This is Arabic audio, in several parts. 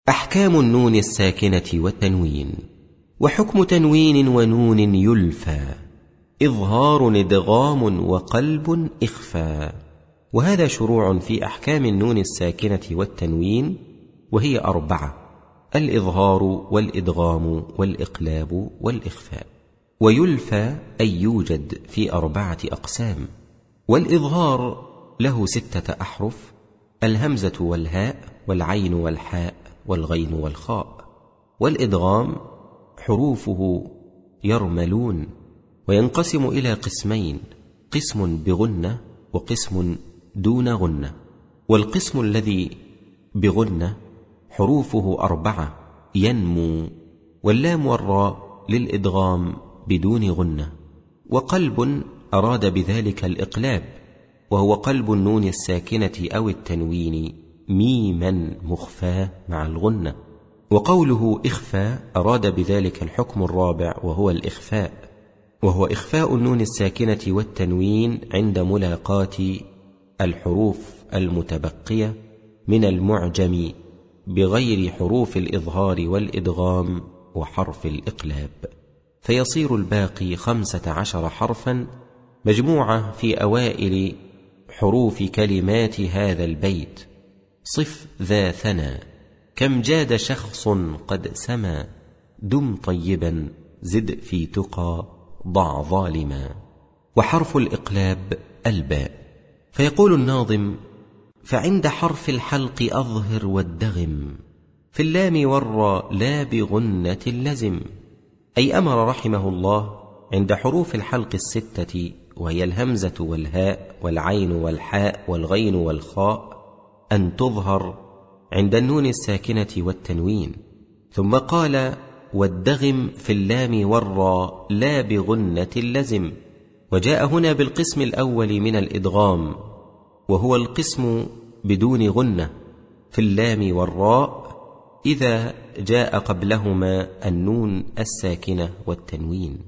أحكام النون الساكنة والتنوين. وحكم تنوين ونون يلفى إظهار إدغام وقلب إخفى. وهذا شروع في أحكام النون الساكنة والتنوين، وهي 4: الإظهار والإدغام والإقلاب والإخفاء. ويلفى أي يوجد في 4 أقسام. والإظهار له 6 أحرف: الهمزة والهاء والعين والحاء والغين والخاء. والإدغام حروفه يرملون، وينقسم إلى قسمين: قسم بغنة وقسم دون غنة. والقسم الذي بغنة حروفه 4: ينمو، واللام والراء للإدغام بدون غنة. وقلب أراد بذلك الإقلاب، وهو قلب النون الساكنة أو التنوين ميما مخفاة مع الغنة. وقوله إخفى أراد بذلك الحكم الرابع، وهو الإخفاء، وهو إخفاء النون الساكنة والتنوين عند ملاقاة الحروف المتبقية من المعجم بغير حروف الإظهار والإدغام وحرف الإقلاب، فيصير الباقي 15 حرفا مجموعة في أوائل حروف كلمات هذا البيت: صف ذا ثنى، كم جاد شخص قد سما، دم طيبا، زد في تقى، ضع ظالما. وحرف الإقلاب الباء. فيقول الناظم: فعند حرف الحلق أظهر والدغم، في اللام والراء لا بغنة لزم. أي أمر رحمه الله عند حروف الحلق 6، وهي الهمزة والهاء والعين والحاء والغين والخاء، أن تظهر عند النون الساكنة والتنوين. ثم قال: والدغم في اللام والراء لا بغنة لزم. وجاء هنا بالقسم الأول من الإدغام، وهو القسم بدون غنة في اللام والراء إذا جاء قبلهما النون الساكنة والتنوين،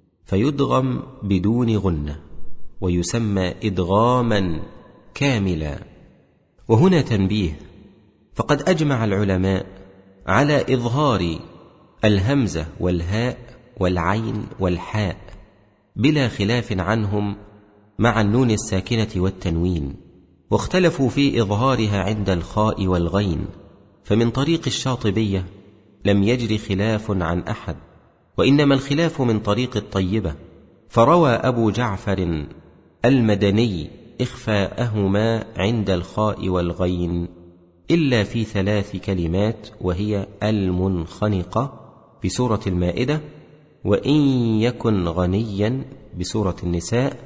فيدغم بدون غنة ويسمى إدغاما كاملا. وهنا تنبيه: فقد أجمع العلماء على إظهار الهمزة والهاء والعين والحاء بلا خلاف عنهم مع النون الساكنة والتنوين، واختلفوا في إظهارها عند الخاء والغين، فمن طريق الشاطبية لم يجر خلاف عن أحد، وإنما الخلاف من طريق الطيبة، فروى أبو جعفر المدني إخفاءهما عند الخاء والغين إلا في 3 كلمات، وهي المنخنقة بسورة المائدة، وإن يكن غنيا بسورة النساء،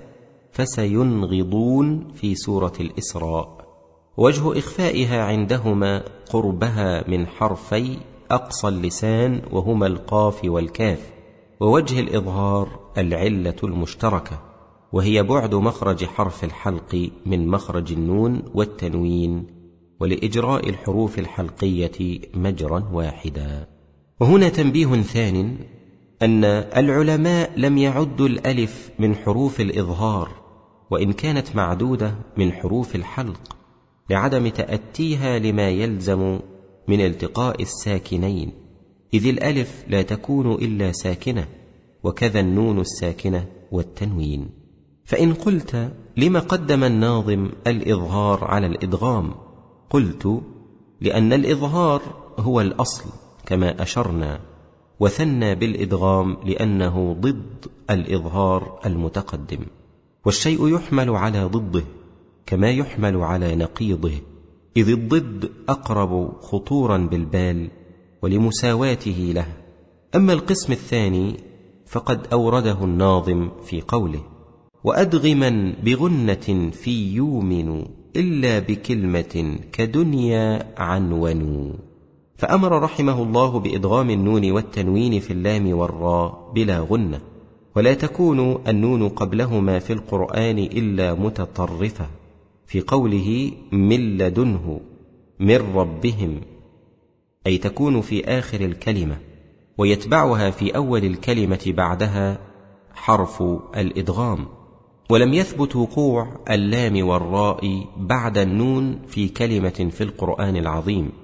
فسينغضون في سورة الإسراء. وجه إخفائها عندهما قربها من حرفي أقصى اللسان وهما القاف والكاف، ووجه الإظهار العلة المشتركة، وهي بعد مخرج حرف الحلق من مخرج النون والتنوين، ولإجراء الحروف الحلقية مجرا واحدا. وهنا تنبيه ثان: أن العلماء لم يعدوا الألف من حروف الإظهار، وإن كانت معدودة من حروف الحلق، لعدم تأتيها لما يلزم من التقاء الساكنين، إذ الألف لا تكون إلا ساكنة، وكذا النون الساكنة والتنوين. فإن قلت: لم قدم الناظم الإظهار على الإدغام؟ قلت: لأن الإظهار هو الأصل كما أشرنا، وثنى بالإدغام لأنه ضد الإظهار المتقدم، والشيء يحمل على ضده كما يحمل على نقيضه، إذ الضد أقرب خطورا بالبال ولمساواته له. أما القسم الثاني فقد أورده الناظم في قوله: وأدغما بغنة في يومن إلا بكلمة كدنيا عنون. فأمر رحمه الله بإدغام النون والتنوين في اللام والراء بلا غنة، ولا تكون النون قبلهما في القرآن إلا متطرفة، في قوله من لدنه من ربهم، أي تكون في آخر الكلمة، ويتبعها في أول الكلمة بعدها حرف الإدغام. ولم يثبت وقوع اللام والراء بعد النون في كلمة في القرآن العظيم،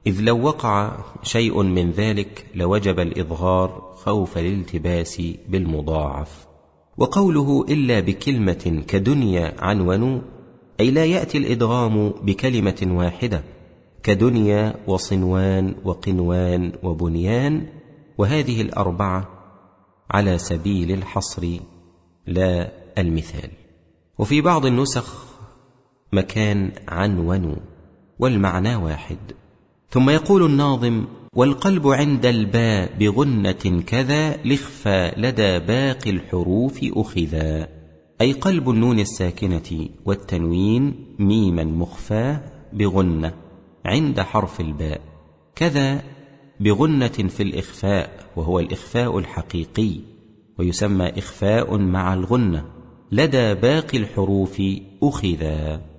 إذ لو وقع شيء من ذلك لوجب الإظهار خوف الالتباس بالمضاعف. وقوله إلا بكلمة كدنيا عنون، أي لا يأتي الإدغام بكلمة واحدة كدنيا وصنوان وقنوان وبنيان، وهذه الأربعة على سبيل الحصر لا المثال. وفي بعض النسخ مكان عنون والمعنى واحد. ثم يقول الناظم: والقلب عند الباء بغنة كذا لخفى لدى باقي الحروف أخذا، أي قلب النون الساكنة والتنوين ميما مخفاه بغنة عند حرف الباء، كذا بغنة في الإخفاء وهو الإخفاء الحقيقي، ويسمى إخفاء مع الغنة لدى باقي الحروف أخذا.